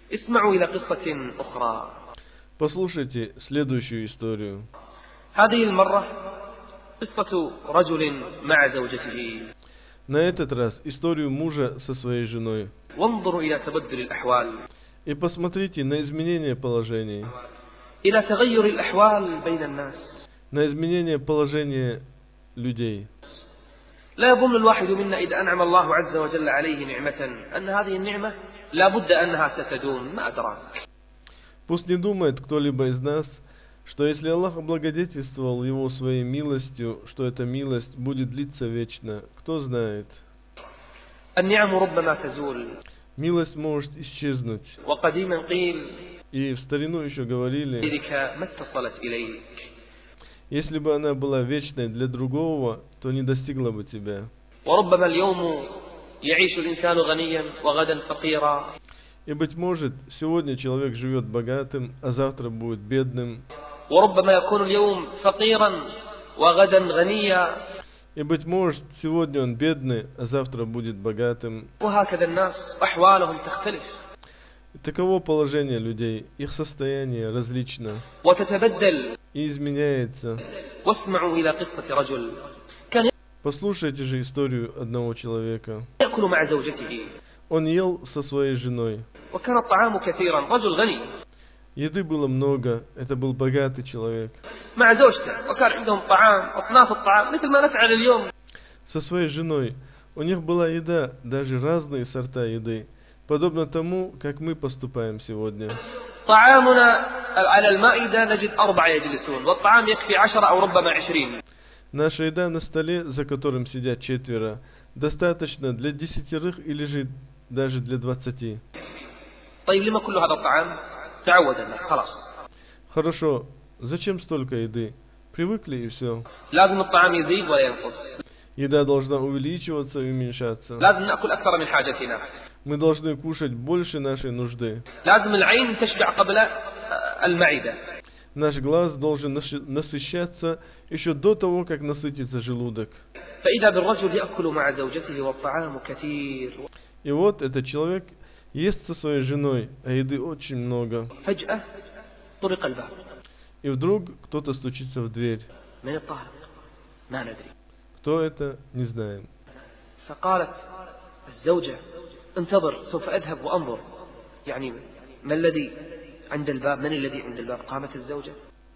اسمعوا إلى قصة أخرى. Послушайте следующую историю. هذه المرة قصة رجل مع زوجته. На этот раз историю мужа со своей женой. وانظروا إلى تبدل الأحوال. И посмотрите на изменение положений. إلى تغير الأحوال بين الناس. На изменение положения людей. لا يظن الواحد منا إذا أنعم الله عز وجل عليه نعمة أن هذه النعمة لا بد أنها ستدوم. ما أدراك. Пусть не думает кто-либо из нас, что если Аллах облагодетельствовал его своей милостью, что эта милость будет длиться вечно. Кто знает. النعم ربما تزول. Милость может исчезнуть. وقديما قيل. И в старину еще говорили, ما اتصلت إليك. если бы она была вечной для другого, то не достигла бы тебя. وربما اليوم يعيش الإنسان غنيا وغدا فقيرا. И, быть может, сегодня человек живет богатым, а завтра будет бедным. وربما يكون اليوم فقيرا وغدا غنيا. И, быть может, сегодня он бедный, а завтра будет богатым. وهكذا الناس أحوالهم تختلف. И таково положение людей, их состояние различно وتتبدل. и изменяется. واسمعوا إلى قصة رجل كان Послушайте же историю одного человека. يأكل مع زوجته. Он ел со своей женой. وكان الطعام كثيرا. رجل غني. Еды было много, это был богатый человек. مع زوجته. وكان عندهم طعام أصناف الطعام مثل ما نفعل اليوم. Со своей женой. У них была еда, даже разные сорта еды, подобно тому, как мы поступаем сегодня. طعامنا على المائدة نجد 4 يجلسون والطعام يكفي 10 أو ربما 20. Наша еда на столе, за которым сидят 4, достаточно для 10 или же даже для 20. طيب لما كل هذا الطعام؟ تعود الناس خلاص. Хорошо, зачем столько еды? Привыкли и все. لازم الطعام يزيد ولا ينقص. Еда должна увеличиваться и уменьшаться. لازم نأكل أكثر من حاجتنا. Мы должны кушать больше нашей нужды. لازم العين تشبع قبل المعدة. Наш глаз должен насыщаться еще до того, как насытится желудок. فإذا بالرجل يأكل مع زوجته والطعام كثير. И вот этот человек ест со своей женой, а еды очень много. فجأة طرق الباب. И вдруг кто-то стучится в дверь. من الطارق؟ ما ندري. Кто это, не знаем. فقالت الزوجة انتظر سوف أذهب وأنظر. يعني ما الذي عند الباب؟ من الذي عند الباب؟ قامت الزوجة.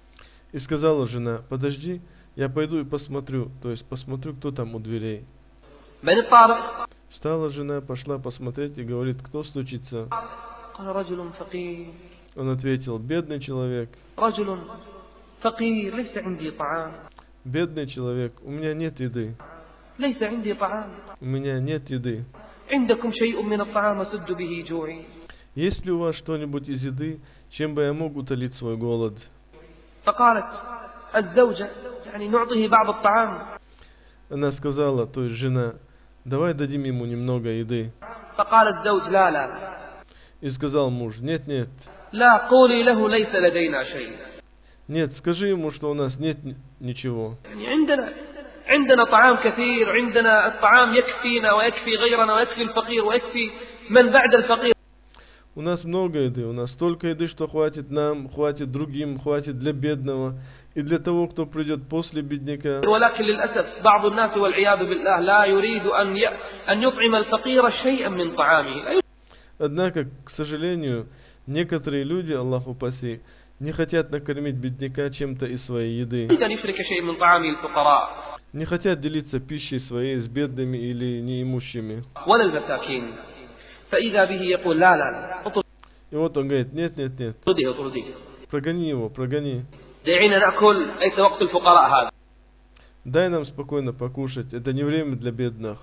И сказала жена: подожди, я пойду и посмотрю, то есть посмотрю, кто там у дверей. من الطارق؟ Встала жена, пошла посмотреть и говорит: кто стучится? قال رجل فقير. Он ответил: бедный человек. رجل فقير ليس عندي طعام. Бедный человек, у меня нет еды. ليس عندي طعام. У меня нет еды. عندكم شيء من الطعام أسد به جوعي. Есть ли у вас что-нибудь из еды, чем бы я мог утолить свой голод? فقالت الزوجة يعني نعطيه بعض الطعام. Она сказала, то есть жена: давай дадим ему немного еды. فقال الزوج لا لا. И сказал муж: нет, нет. لا قولي له ليس لدينا شيء. Нет, скажи ему, что у нас нет ничего. يعني عندنا طعام كثير. عندنا الطعام يكفينا ويكفي غيرنا ويكفي الفقير ويكفي من بعد الفقير. У нас много еды, у нас столько еды, что хватит нам, хватит другим, хватит для бедного и для того, кто придет после бедняка. ولكن للأسف بعض الناس والعياذ بالله لا يريد أن يطعم الفقير شيئا من طعامه. Однако, к сожалению, некоторые люди, Аллах упаси, не хотят накормить бедняка чем-то из своей еды. يريد أن يشرك شيء من طعام الفقراء. Не хотят делиться пищей своей с бедными или неимущими. ولا المساكين. فإذا به يقول لا لا لا. И вот он говорит: нет, нет, нет. اطرديه. Прогони его, прогони. دعينا نأكل. ليس وقت الفقراء هذا. Дай нам спокойно покушать, это не время для бедных.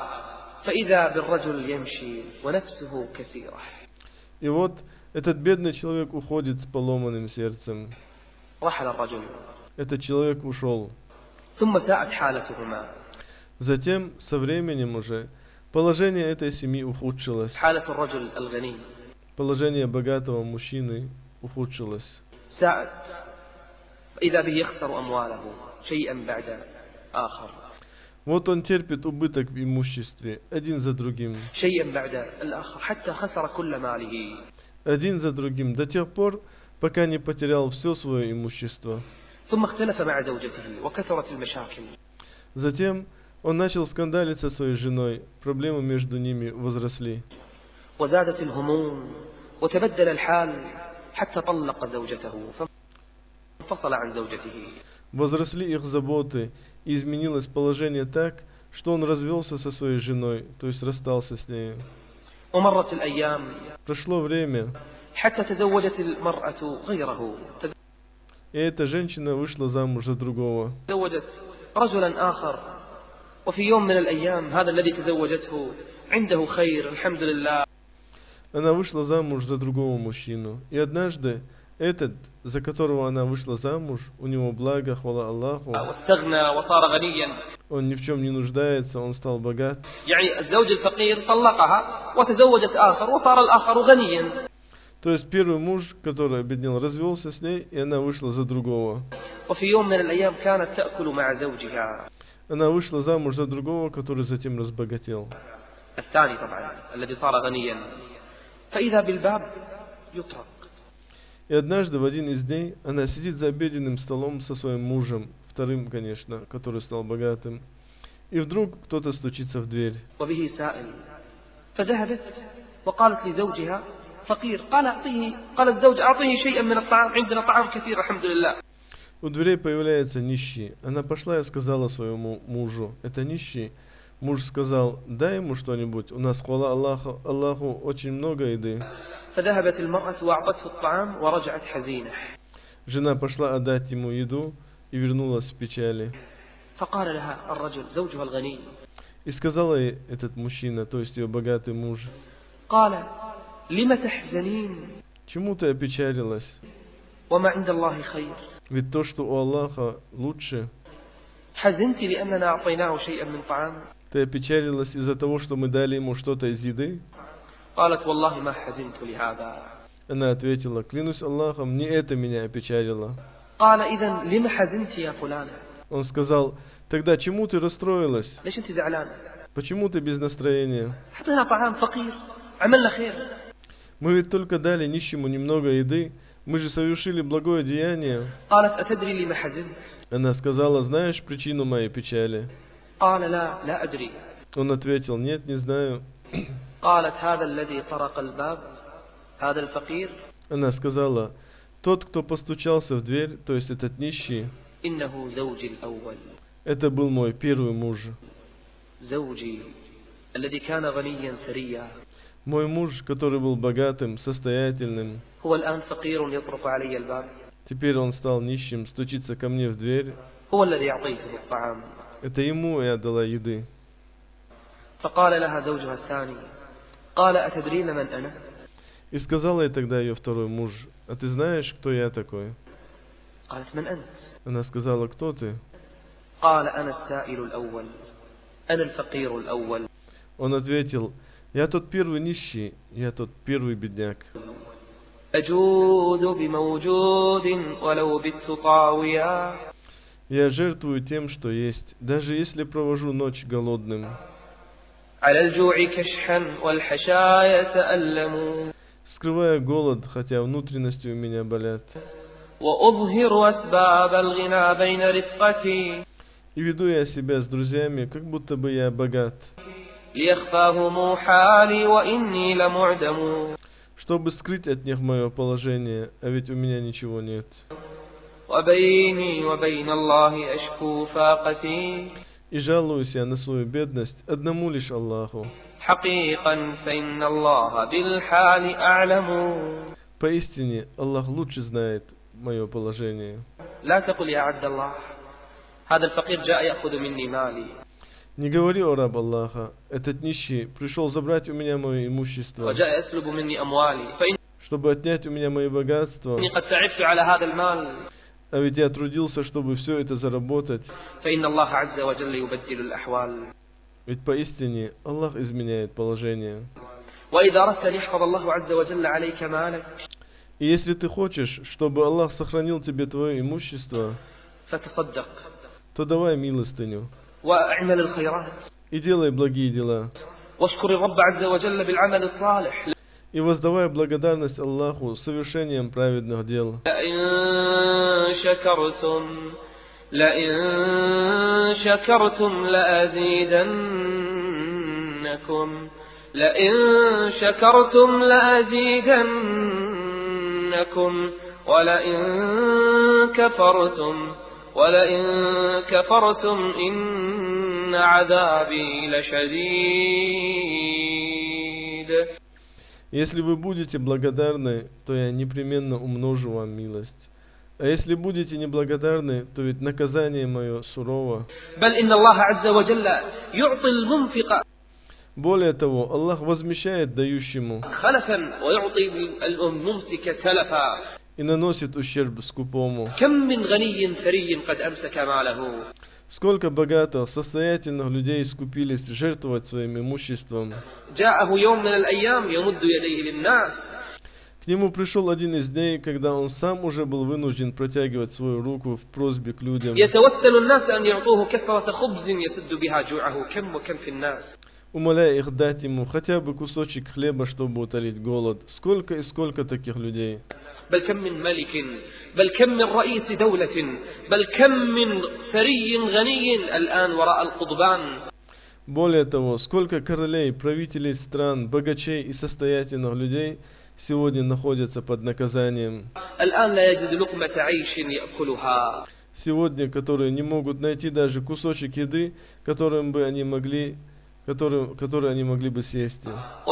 فإذا بالرجل يمشي ونفسه كثيرة. И вот этот бедный человек уходит с поломанным сердцем. رحل الرجل. Этот человек ушел. ثم ساءت حالتهما. Затем, со временем уже, положение этой семьи ухудшилось. حالة الرجل الغني. Положение богатого мужчины ухудшилось. ساءت. فإذا به يخسر أمواله شيئا بعد آخر. Вот он терпит убыток в имуществе, один за другим. شيئا بعد الآخر حتى خسر كل ماله. один за другим, до тех пор, пока не потерял все свое имущество. ثم اختلف مع زوجته وكثرت المشاكل. Затем он начал скандалить со своей женой, проблемы между ними возросли. وزادت الهموم وتبدل الحال حتى طلق زوجته فانفصل عن زوجته. Возросли их заботы, и изменилось положение так, что он развелся со своей женой, то есть расстался с ней. ومرت الأيام Прошло время, حتى تزوجت المرأة غيره. и эта женщина вышла замуж за другого. تزوجت رجلا آخر وفي يوم من الأيام هذا الذي تزوجته عنده خير الحمد لله. Она вышла замуж за другого мужчину, и однажды этот, за которого она вышла замуж, у него благо, хвала Аллаху, واستغنى وصار غنيا. он ни в чем не нуждается, он стал богат. يعني الزوج الفقير طلقها وتزوجت آخر وصار الآخر غنيا. То есть первый муж, который обеднел, развелся с ней, и она вышла за другого. وفي يوم من الأيام كانت تأكل مع زوجها Она вышла замуж за другого, который затем разбогател. الثاني طبعا الذي صار غنيا. فإذا بالباب يطرق. И однажды в один из дней она сидит за обеденным столом со своим мужем, вторым, конечно, который стал богатым. И вдруг кто-то стучится в дверь. وبه سائل فذهبت وقالت لزوجها فقير قال الزوج أعطيه شيئا من الطعام عندنا طعام كثير الحمد لله. У дверей появляется нищий. Она пошла и сказала своему мужу: это нищий. Муж сказал: дай ему что-нибудь, у нас, хвала Аллаху, очень много еды. فذهبت المرأة وأعطته الطعام ورجعت حزينة. Жена пошла отдать ему еду и вернулась в печали. فقال لها الرجل زوجها الغني. И сказал ей этот мужчина, то есть ее богатый муж: قال لم تحزنين чему ты опечалилась? وما عند الله خير. Ведь то, что у Аллаха, лучше. حزنت لأننا أعطيناه شيئا من طعام. Ты опечалилась из-за того, что мы дали ему что-то из еды? قالت والله ما حزنت لهذا. Она ответила: клянусь Аллахом, не это меня опечалило. قال إذن لم حزنت يا فلانة. Он сказал: тогда чему ты расстроилась? ليش أنت زعلانة؟ Почему ты без настроения? حطينا طعام فقير عملنا خير. Мы ведь только дали нищему немного еды, мы же совершили благое деяние. قالت أتدري لما حزنت؟ Она сказала: знаешь причину моей печали? قال لا أدري. Он ответил: нет, не знаю. قالت هذا الذي طرق الباب هذا الفقير. Она сказала: тот, кто постучался в дверь, то есть этот нищий, إنه زوجي الأول. это был мой первый муж. زوجي الذي كان غنيا ثريا. Мой муж, который был богатым, состоятельным, هو الآن فقير يطرق علي الباب. теперь он стал нищим, стучится ко мне в дверь. هو الذي أعطيته الطعام. Это ему я дала еды. فقال لها زوجها الثاني قال أتدرين من أنا؟ И сказал ей тогда ее второй муж: а ты знаешь, кто я такой? قالت من أنت؟ Она сказала: кто ты? قال أنا السائل الأول أنا الفقير الأول. Он ответил: я тот первый нищий, я тот первый бедняк. أجود بموجود ولو بت طاويا. Я жертвую тем, что есть, даже если провожу ночь голодным. على الجوع كشحا والحشايا تألموا. Скрывая голод, хотя внутренности у меня болят. وأظهر أسباب الغنى بين رفقتي. И веду я себя с друзьями, как будто бы я богат. ليخفاهم حالي وإني لمعدم. Чтобы скрыть от них мое положение, а ведь у меня ничего нет. وبيني وبين الله أشكو فاقتي. И жалуюсь я на свою бедность одному лишь Аллаху. حقيقا فإن الله بالحال أعلم. Поистине, Аллах лучше знает мое положение. لا تقل يا عبد الله هذا الفقير جاء يأخذ مني مالي. Не говори, о раб Аллаха, этот нищий пришел забрать у меня мое имущество, وجاء يسلب مني أموالي чтобы отнять у меня мои богатства. فإني قد تعبت على هذا المال. А ведь я трудился, чтобы все это заработать. فإن الله عز وجل يبدل الأحوال. Ведь поистине Аллах изменяет положение. وإذا أردت أن يحفظ الله عز وجل عليك مالك. И если ты хочешь, чтобы Аллах сохранил тебе твое имущество, فتصدق. то давай милостыню. وأعمل الخيرات. И делай благие дела. واشكر الرب عز وجل بالعمل الصالح. и воздавай благодарность Аллаху совершением праведных дел. لئن شكرتم لأزيدنكم ولئن كفرتم إن عذابي لشديد. Если вы будете благодарны, то я непременно умножу вам милость. А если будете неблагодарны, то ведь наказание мое сурово. Более того, Аллах возмещает дающему и наносит ущерб скупому. Сколько богатых, состоятельных людей скупились жертвовать своим имуществом. К нему пришел один из дней, когда он сам уже был вынужден протягивать свою руку в просьбе к людям. Умоляя их дать ему хотя бы кусочек хлеба, чтобы утолить голод. Сколько и сколько таких людей. بل كم من ملك بل كم من رئيس دولة بل كم من ثري غني الآن وراء القضبان. Более того, сколько королей, правителей стран, богачей и состоятельных людей сегодня находятся под наказанием. Сегодня, которые не могут найти даже кусочек еды, которые они могли бы съесть.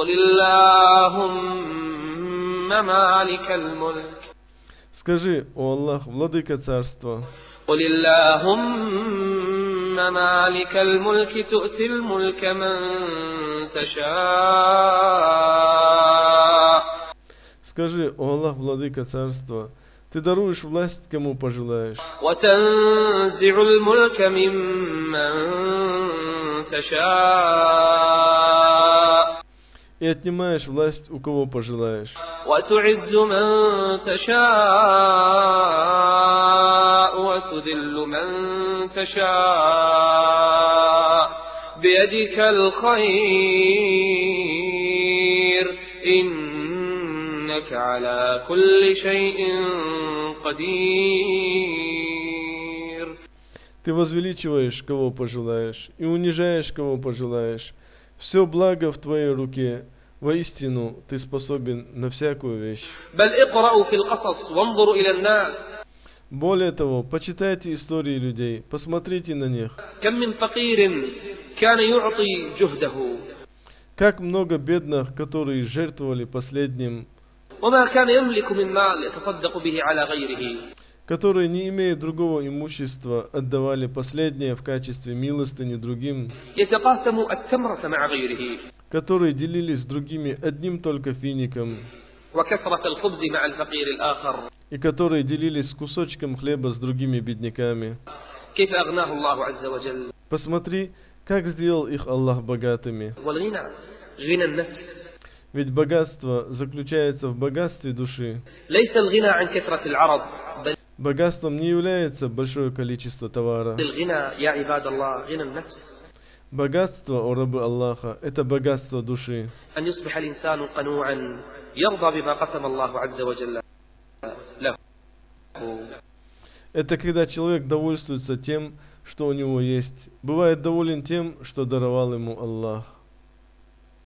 Скажи, о Аллах, владыка царства. مالك الملك تؤتي الملك من تشاء. Скажи, о Аллах, владыка царства, ты даруешь власть кому пожелаешь. وتنزع الملك ممن تشاء. И отнимаешь власть у кого пожелаешь. وتعز من تشاء وتذل من تشاء بيدك الخير إنك على كل شيء قدير. Ты возвеличиваешь кого пожелаешь и унижаешь кого пожелаешь. Все благо в твоей руке. Воистину, ты способен на всякую вещь. Более того, почитайте истории людей, посмотрите на них. Как много бедных, которые жертвовали последним, которые, не имея другого имущества, отдавали последнее в качестве милостыни другим, которые делились с другими одним только фиником, и которые делились с кусочком хлеба с другими бедняками. Посмотри, как сделал их Аллах богатыми. Ведь богатство заключается в богатстве души. Богатством не является большое количество товара. Богатство, о рабы Аллаха, это богатство души. Это когда человек довольствуется тем, что у него есть. Бывает доволен тем, что даровал ему Аллах.